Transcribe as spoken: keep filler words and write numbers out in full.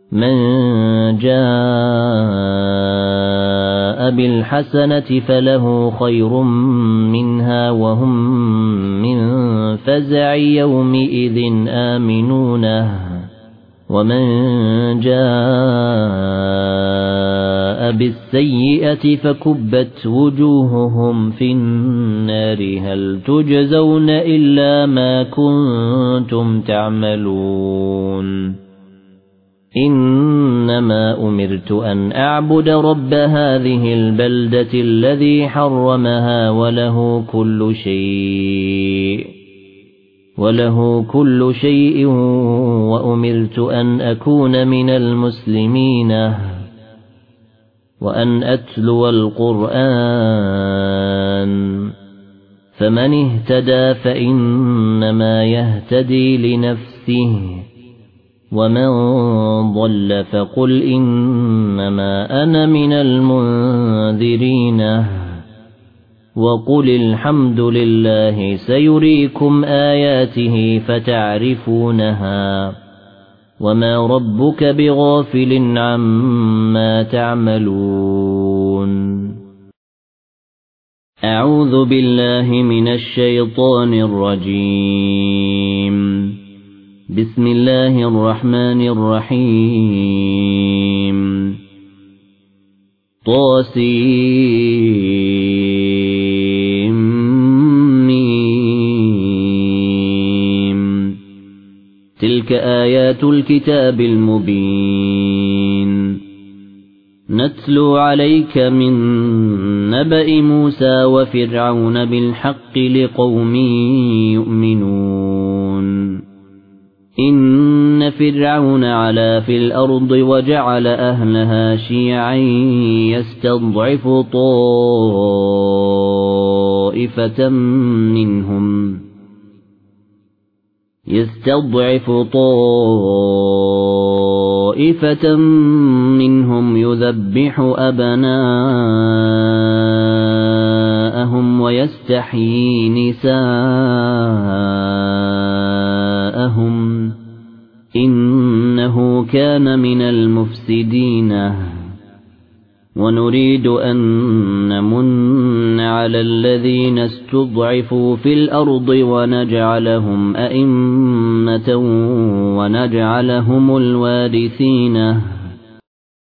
من جاء بالحسنة فله خير منها وهم من فزع يومئذ آمنون ومن جاء بالسيئة فكبت وجوههم في النار هل تجزون إلا ما كنتم تعملون إنما أمرت أن أعبد رب هذه البلدة الذي حرمها وله كل شيء وله كل شيء وأمرت أن أكون من المسلمين وأن أتلو القرآن فمن اهتدى فإنما يهتدي لنفسه ومن ضل فقل إنما أنا من المنذرين وقل الحمد لله سيريكم آياته فتعرفونها وما ربك بغافل عما تعملون أعوذ بالله من الشيطان الرجيم بسم الله الرحمن الرحيم طاسيم ميم تلك آيات الكتاب المبين نتلو عليك من نبأ موسى وفرعون بالحق لقوم يؤمنون إن فرعون علا في الأرض وجعل أهلها شيعا يستضعف طائفة منهم يستضعف طائفة منهم يذبح أبناءهم ويستحيي نساءهم إنه كان من المفسدين ونريد أن نمن على الذين استضعفوا في الأرض ونجعلهم أئمة ونجعلهم الوارثين